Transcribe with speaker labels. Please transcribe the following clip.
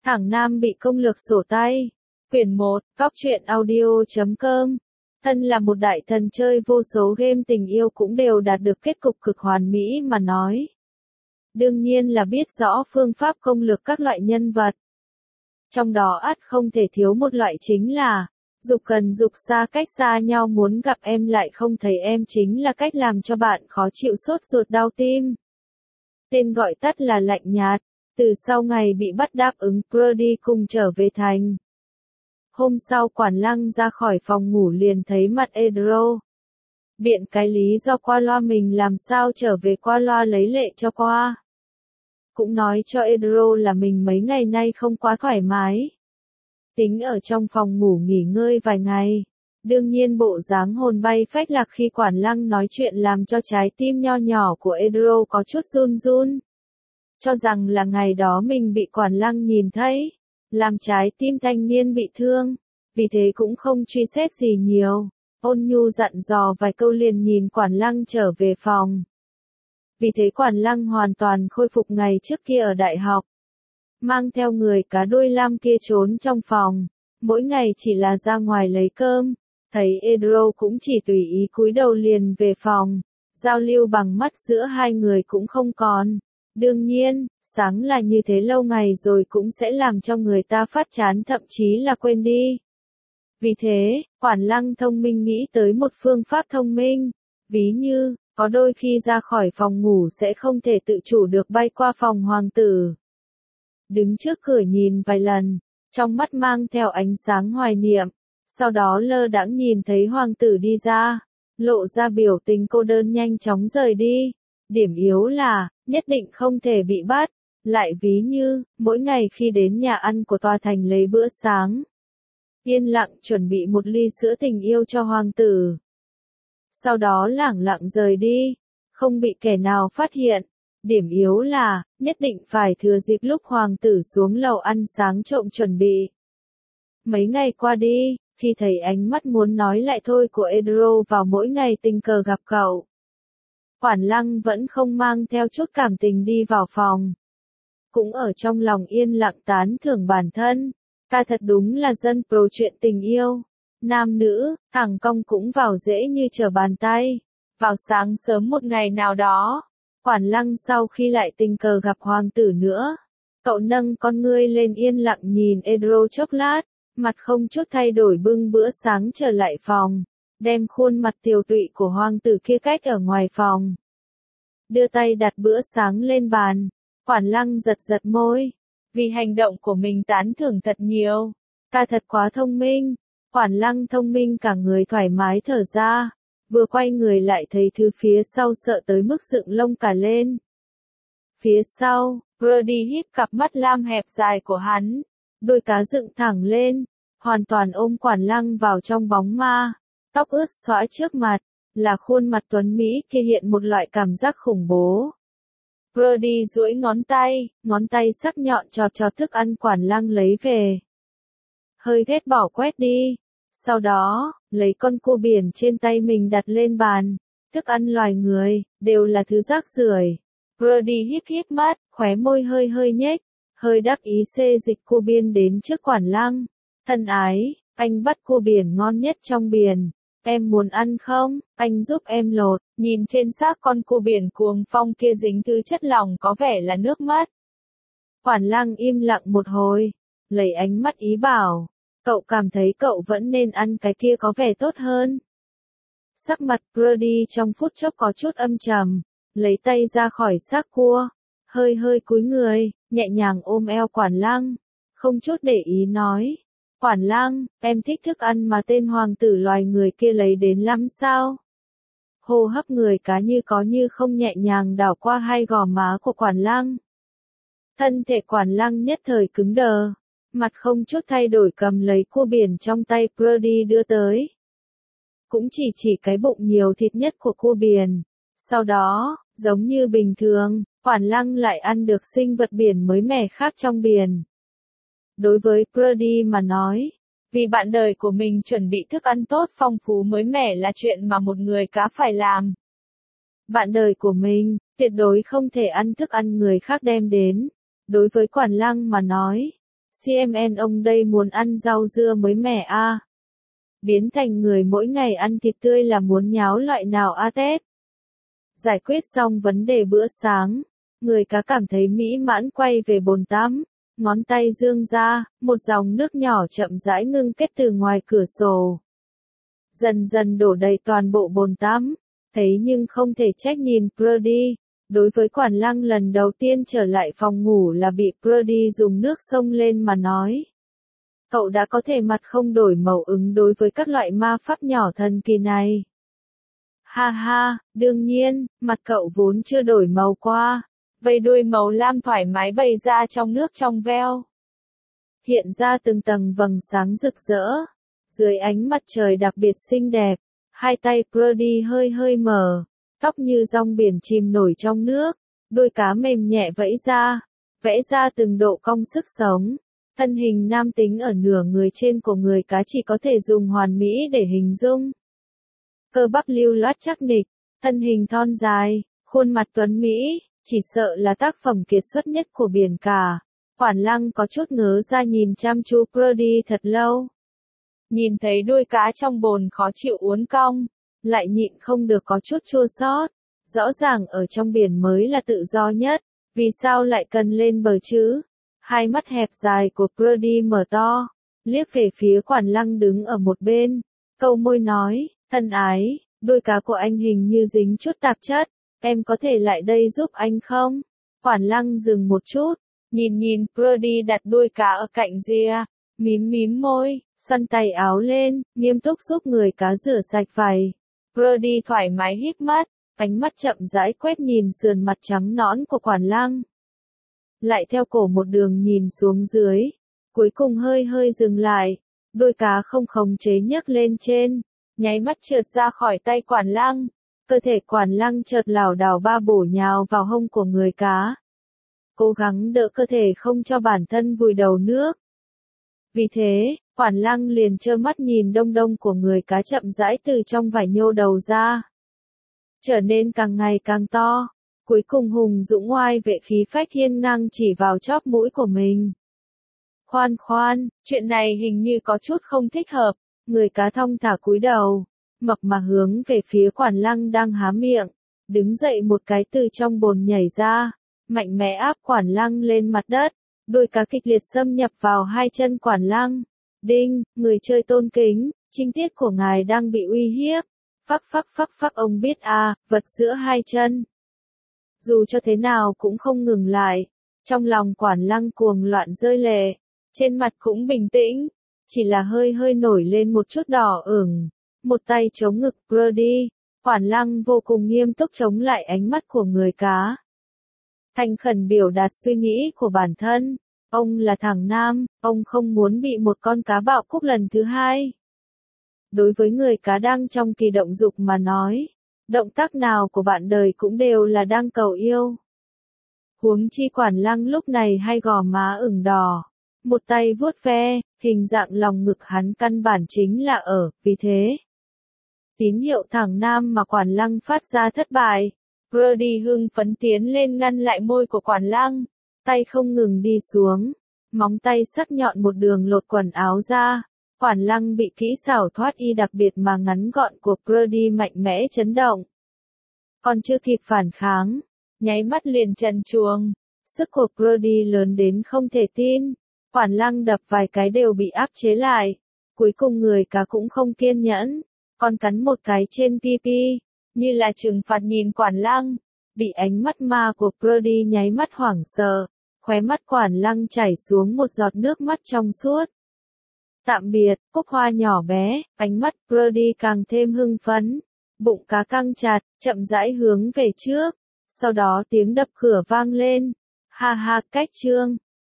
Speaker 1: Thẳng Nam bị công lược sổ tay. Quyển 1, Góc truyện audio.com. Thân là một đại thần chơi vô số game tình yêu cũng đều đạt được kết cục cực hoàn mỹ mà nói. Đương nhiên là biết rõ phương pháp công lược các loại nhân vật. Trong đó ắt không thể thiếu một loại chính là dục gần dục xa, cách xa nhau muốn gặp em lại không thấy em, chính là cách làm cho bạn khó chịu sốt ruột đau tim. Tên gọi tắt là lạnh nhạt. Từ sau ngày bị bắt đáp ứng, Brody cùng trở về thành. Hôm sau Quản Lăng ra khỏi phòng ngủ liền thấy mặt Edro. Biện cái lý do qua loa mình làm sao trở về qua loa lấy lệ cho qua. Cũng nói cho Edro là mình mấy ngày nay không quá thoải mái. Tính ở trong phòng ngủ nghỉ ngơi vài ngày. Đương nhiên bộ dáng hồn bay phách lạc khi Quản Lăng nói chuyện làm cho trái tim nho nhỏ của Edro có chút run run. Cho rằng là ngày đó mình bị Quản Lăng nhìn thấy, làm trái tim thanh niên bị thương, vì thế cũng không truy xét gì nhiều, ôn nhu dặn dò vài câu liền nhìn Quản Lăng trở về phòng. Vì thế Quản Lăng hoàn toàn khôi phục ngày trước kia ở đại học, mang theo người cá đuôi lam kia trốn trong phòng, mỗi ngày chỉ là ra ngoài lấy cơm, thấy Edro cũng chỉ tùy ý cúi đầu liền về phòng, giao lưu bằng mắt giữa hai người cũng không còn. Đương nhiên, sáng là như thế lâu ngày rồi cũng sẽ làm cho người ta phát chán, thậm chí là quên đi. Vì thế, Quản Lăng thông minh nghĩ tới một phương pháp thông minh, ví như, có đôi khi ra khỏi phòng ngủ sẽ không thể tự chủ được bay qua phòng hoàng tử. Đứng trước cửa nhìn vài lần, trong mắt mang theo ánh sáng hoài niệm, sau đó lơ đãng nhìn thấy hoàng tử đi ra, lộ ra biểu tình cô đơn nhanh chóng rời đi. Điểm yếu là, nhất định không thể bị bắt, lại ví như, mỗi ngày khi đến nhà ăn của tòa thành lấy bữa sáng. Yên lặng chuẩn bị một ly sữa tình yêu cho hoàng tử. Sau đó lẳng lặng rời đi, không bị kẻ nào phát hiện. Điểm yếu là, nhất định phải thừa dịp lúc hoàng tử xuống lầu ăn sáng trộm chuẩn bị. Mấy ngày qua đi, khi thấy ánh mắt muốn nói lại thôi của Edro vào mỗi ngày tình cờ gặp cậu, Quản Lăng vẫn không mang theo chút cảm tình đi vào phòng. Cũng ở trong lòng yên lặng tán thưởng bản thân. Ta thật đúng là dân pro chuyện tình yêu. Nam nữ, thằng cong cũng vào dễ như trở bàn tay. Vào sáng sớm một ngày nào đó, Quản Lăng sau khi lại tình cờ gặp hoàng tử nữa, cậu nâng con ngươi lên yên lặng nhìn Edro chốc lát, mặt không chút thay đổi bưng bữa sáng trở lại phòng. Đem khuôn mặt tiều tụy của hoàng tử kia cách ở ngoài phòng. Đưa tay đặt bữa sáng lên bàn, Quản Lăng giật giật môi. Vì hành động của mình tán thưởng thật nhiều. Ta thật quá thông minh. Quản Lăng thông minh cả người thoải mái thở ra. Vừa quay người lại thấy thứ phía sau sợ tới mức dựng lông cả lên. Phía sau, Brody híp cặp mắt lam hẹp dài của hắn. Đôi cá dựng thẳng lên. Hoàn toàn ôm Quản Lăng vào trong bóng ma. Tóc ướt xõa trước mặt, là khuôn mặt tuấn Mỹ kia hiện một loại cảm giác khủng bố. Brody duỗi ngón tay sắc nhọn chọt chọt thức ăn Quản Lăng lấy về. Hơi ghét bỏ quét đi. Sau đó, lấy con cua biển trên tay mình đặt lên bàn. Thức ăn loài người, đều là thứ rác rưởi. Brody híp híp mắt, khóe môi hơi nhếch, hơi đắc ý xê dịch cua biển đến trước Quản Lăng. Thân ái, anh bắt cua biển ngon nhất trong biển. Em muốn ăn không? Anh giúp em lột. Nhìn trên xác con cua biển cuồng phong kia dính thứ chất lỏng có vẻ là nước mắt. Quản Lăng im lặng một hồi, lấy ánh mắt ý bảo, cậu cảm thấy cậu vẫn nên ăn cái kia có vẻ tốt hơn. Sắc mặt Brody trong phút chốc có chút âm trầm, lấy tay ra khỏi xác cua, hơi cúi người, nhẹ nhàng ôm eo Quản Lăng, không chút để ý nói. Quản Lăng, em thích thức ăn mà tên hoàng tử loài người kia lấy đến lắm sao? Hô hấp người cá như có như không nhẹ nhàng đảo qua hai gò má của Quản Lăng. Thân thể Quản Lăng nhất thời cứng đờ, mặt không chút thay đổi cầm lấy cua biển trong tay Brody đưa tới. Cũng chỉ cái bụng nhiều thịt nhất của cua biển. Sau đó, giống như bình thường, Quản Lăng lại ăn được sinh vật biển mới mẻ khác trong biển. Đối với Brody mà nói, vì bạn đời của mình chuẩn bị thức ăn tốt phong phú mới mẻ là chuyện mà một người cá phải làm. Bạn đời của mình, tuyệt đối không thể ăn thức ăn người khác đem đến. Đối với Quản Lăng mà nói, CMN ông đây muốn ăn rau dưa mới mẻ à? Biến thành người mỗi ngày ăn thịt tươi là muốn nháo loại nào a Tết? Giải quyết xong vấn đề bữa sáng, người cá cảm thấy mỹ mãn quay về bồn tắm, ngón tay dương ra, một dòng nước nhỏ chậm rãi ngưng kết từ ngoài cửa sổ. Dần dần đổ đầy toàn bộ bồn tắm, thấy nhưng không thể trách nhìn Brody. Đối với Quản Lăng lần đầu tiên trở lại phòng ngủ là bị Brody dùng nước xông lên mà nói. Cậu đã có thể mặt không đổi màu ứng đối với các loại ma pháp nhỏ thần kỳ này. Ha ha, đương nhiên, mặt cậu vốn chưa đổi màu qua. Vây đuôi màu lam thoải mái bày ra trong nước trong veo. Hiện ra từng tầng vầng sáng rực rỡ. Dưới ánh mặt trời đặc biệt xinh đẹp, hai tay Brody hơi hơi mở, tóc như rong biển chìm nổi trong nước, đuôi cá mềm nhẹ vẫy ra, vẽ ra từng độ cong sức sống. Thân hình nam tính ở nửa người trên của người cá chỉ có thể dùng hoàn mỹ để hình dung. Cơ bắp lưu loát chắc nịch, thân hình thon dài, khuôn mặt tuấn mỹ, chỉ sợ là tác phẩm kiệt xuất nhất của biển cả. Quản Lăng có chút ngớ ra nhìn chăm chú Brody thật lâu. Nhìn thấy đuôi cá trong bồn khó chịu uốn cong, lại nhịn không được có chút chua xót. Rõ ràng ở trong biển mới là tự do nhất, vì sao lại cần lên bờ chứ? Hai mắt hẹp dài của Brody mở to, liếc về phía Quản Lăng đứng ở một bên, câu môi nói, thân ái, đuôi cá của anh hình như dính chút tạp chất, em có thể lại đây giúp anh không? Quản Lăng dừng một chút, nhìn Brody đặt đuôi cá ở cạnh ria, mím môi, xoăn tay áo lên, nghiêm túc giúp người cá rửa sạch vải. Brody thoải mái híp mắt, ánh mắt chậm rãi quét nhìn sườn mặt trắng nõn của Quản Lăng. Lại theo cổ một đường nhìn xuống dưới, cuối cùng hơi hơi dừng lại, đuôi cá không khống chế nhấc lên trên, nháy mắt trượt ra khỏi tay Quản Lăng, cơ thể Quản Lăng chợt lảo đảo ba bổ nhào vào hông của người cá. Cố gắng đỡ cơ thể không cho bản thân vùi đầu nước. Vì thế, Quản Lăng liền trơ mắt nhìn đông đông của người cá chậm rãi từ trong vải nhô đầu ra. Trở nên càng ngày càng to. Cuối cùng hùng dũng oai vệ khí phách hiên ngang chỉ vào chóp mũi của mình. Khoan, chuyện này hình như có chút không thích hợp. Người cá thong thả cúi đầu, mập mà hướng về phía Quản Lăng đang há miệng, đứng dậy một cái từ trong bồn nhảy ra, mạnh mẽ áp Quản Lăng lên mặt đất, đuôi cá kịch liệt xâm nhập vào hai chân Quản Lăng. Đinh, người chơi tôn kính, trinh tiết của ngài đang bị uy hiếp. Phắc ông biết à, vật giữa hai chân. Dù cho thế nào cũng không ngừng lại, trong lòng Quản Lăng cuồng loạn rơi lệ, trên mặt cũng bình tĩnh, chỉ là hơi nổi lên một chút đỏ ửng, một tay chống ngực Brody, Quản Lăng vô cùng nghiêm túc chống lại ánh mắt của người cá. Thành khẩn biểu đạt suy nghĩ của bản thân, ông là thằng nam, ông không muốn bị một con cá bạo cúc lần thứ hai. Đối với người cá đang trong kỳ động dục mà nói, động tác nào của bạn đời cũng đều là đang cầu yêu. Huống chi Quản Lăng lúc này hay gò má ửng đỏ, một tay vuốt ve, hình dạng lòng ngực hắn căn bản chính là ở, vì thế. Tín hiệu thẳng nam mà Quản Lăng phát ra thất bại. Brody hưng phấn tiến lên ngăn lại môi của Quản Lăng, tay không ngừng đi xuống, móng tay sắc nhọn một đường lột quần áo ra. Quản Lăng bị kỹ xảo thoát y đặc biệt mà ngắn gọn của Brody mạnh mẽ chấn động. Còn chưa kịp phản kháng, nháy mắt liền trần truồng. Sức của Brody lớn đến không thể tin. Quản Lăng đập vài cái đều bị áp chế lại. Cuối cùng người cá cũng không kiên nhẫn, còn cắn một cái trên pipi, như là trừng phạt nhìn Quản Lăng. Bị ánh mắt ma của Brody nháy mắt hoảng sợ, khóe mắt Quản Lăng chảy xuống một giọt nước mắt trong suốt. Tạm biệt, cúc hoa nhỏ bé, ánh mắt Brody càng thêm hưng phấn, bụng cá căng chặt, chậm rãi hướng về trước, sau đó tiếng đập cửa vang lên. Ha ha, cách chương.